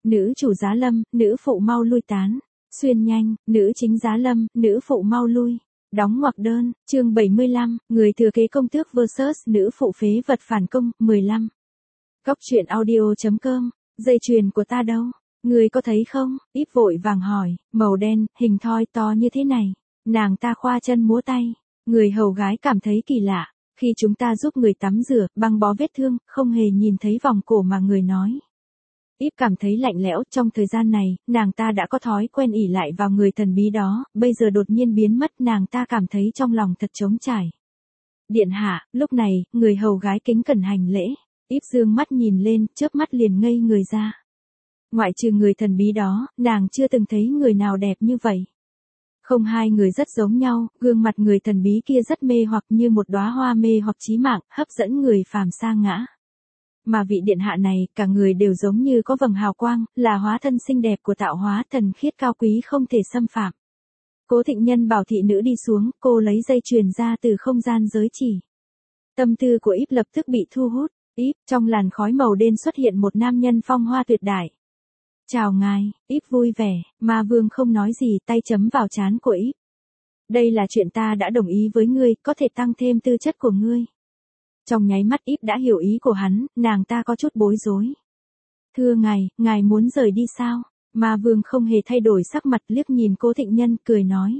Nữ chủ giá lâm, nữ phụ mau lui tán. Xuyên nhanh, nữ chính giá lâm, nữ phụ mau lui. Đóng ngoặc đơn, chương 75, người thừa kế công tước vs nữ phụ phế vật phản công, 15. Góc truyện audio.com, dây chuyền của ta đâu? Người có thấy không? Íp vội vàng hỏi, màu đen, hình thoi to như thế này. Nàng ta khoa chân múa tay. Người hầu gái cảm thấy kỳ lạ. Khi chúng ta giúp người tắm rửa, băng bó vết thương, không hề nhìn thấy vòng cổ mà người nói. Íp cảm thấy lạnh lẽo, trong thời gian này, nàng ta đã có thói quen ỷ lại vào người thần bí đó, bây giờ đột nhiên biến mất, nàng ta cảm thấy trong lòng thật trống trải. Điện hạ, lúc này, người hầu gái kính cẩn hành lễ. Íp dương mắt nhìn lên, chớp mắt liền ngây người ra. Ngoại trừ người thần bí đó, nàng chưa từng thấy người nào đẹp như vậy. Không, hai người rất giống nhau, gương mặt người thần bí kia rất mê hoặc như một đóa hoa mê hoặc chí mạng, hấp dẫn người phàm sa ngã. Mà vị điện hạ này, cả người đều giống như có vầng hào quang, là hóa thân xinh đẹp của tạo hóa thần khiết cao quý không thể xâm phạm. Cố Thịnh Nhân bảo thị nữ đi xuống, cô lấy dây chuyền ra từ không gian giới chỉ. Tâm tư của Íp lập tức bị thu hút. Íp, trong làn khói màu đen xuất hiện một nam nhân phong hoa tuyệt đại. Chào ngài, Íp vui vẻ, mà Vương không nói gì, tay chấm vào trán của Íp. Đây là chuyện ta đã đồng ý với ngươi, có thể tăng thêm tư chất của ngươi. Trong nháy mắt Íp đã hiểu ý của hắn, nàng ta có chút bối rối. Thưa ngài muốn rời đi sao? Mà Vương không hề thay đổi sắc mặt, liếc nhìn Cố Thịnh Nhân, cười nói.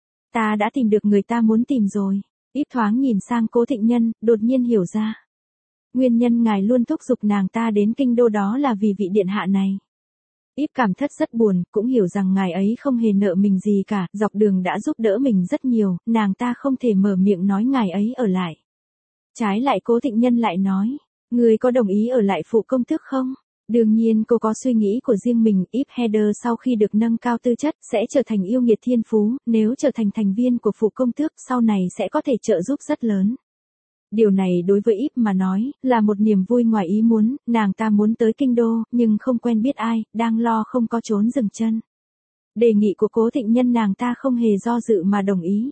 Ta đã tìm được người ta muốn tìm rồi. Íp thoáng nhìn sang Cố Thịnh Nhân, đột nhiên hiểu ra. Nguyên nhân ngài luôn thúc giục nàng ta đến kinh đô đó là vì vị điện hạ này. Íp cảm thất rất buồn, cũng hiểu rằng ngài ấy không hề nợ mình gì cả, dọc đường đã giúp đỡ mình rất nhiều, nàng ta không thể mở miệng nói ngài ấy ở lại. Trái lại Cố Thịnh Nhân lại nói, người có đồng ý ở lại phụ công tước không? Đương nhiên cô có suy nghĩ của riêng mình, Íp Heather sau khi được nâng cao tư chất, sẽ trở thành yêu nghiệt thiên phú, nếu trở thành thành viên của phụ công tước sau này sẽ có thể trợ giúp rất lớn. Điều này đối với Íp mà nói, là một niềm vui ngoài ý muốn, nàng ta muốn tới kinh đô, nhưng không quen biết ai, đang lo không có trốn dừng chân. Đề nghị của Cố Thịnh Nhân nàng ta không hề do dự mà đồng ý.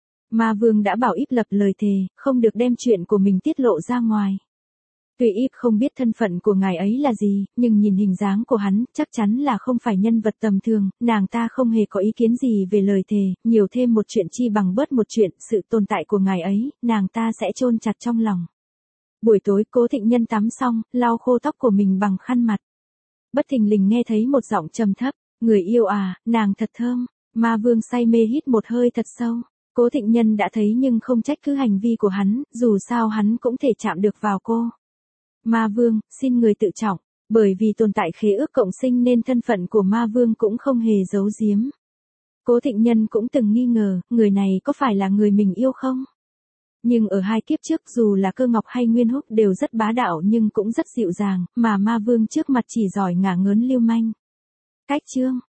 Mà Vương đã bảo Íp lập lời thề, không được đem chuyện của mình tiết lộ ra ngoài. Tuy Íp không biết thân phận của ngài ấy là gì, nhưng nhìn hình dáng của hắn, chắc chắn là không phải nhân vật tầm thường, nàng ta không hề có ý kiến gì về lời thề, nhiều thêm một chuyện chi bằng bớt một chuyện, sự tồn tại của ngài ấy, nàng ta sẽ chôn chặt trong lòng. Buổi tối Cố Thịnh Nhân tắm xong, lau khô tóc của mình bằng khăn mặt. Bất thình lình nghe thấy một giọng trầm thấp, người yêu à, nàng thật thơm, mà Vương say mê hít một hơi thật sâu. Cố Thịnh Nhân đã thấy nhưng không trách cứ hành vi của hắn, dù sao hắn cũng thể chạm được vào cô. Ma Vương, xin người tự trọng, bởi vì tồn tại khế ước cộng sinh nên thân phận của Ma Vương cũng không hề giấu giếm. Cố Thịnh Nhân cũng từng nghi ngờ, người này có phải là người mình yêu không? Nhưng ở hai kiếp trước dù là Cơ Ngọc hay Nguyên Húc đều rất bá đạo nhưng cũng rất dịu dàng, mà Ma Vương trước mặt chỉ giỏi ngả ngớn lưu manh. Cách chương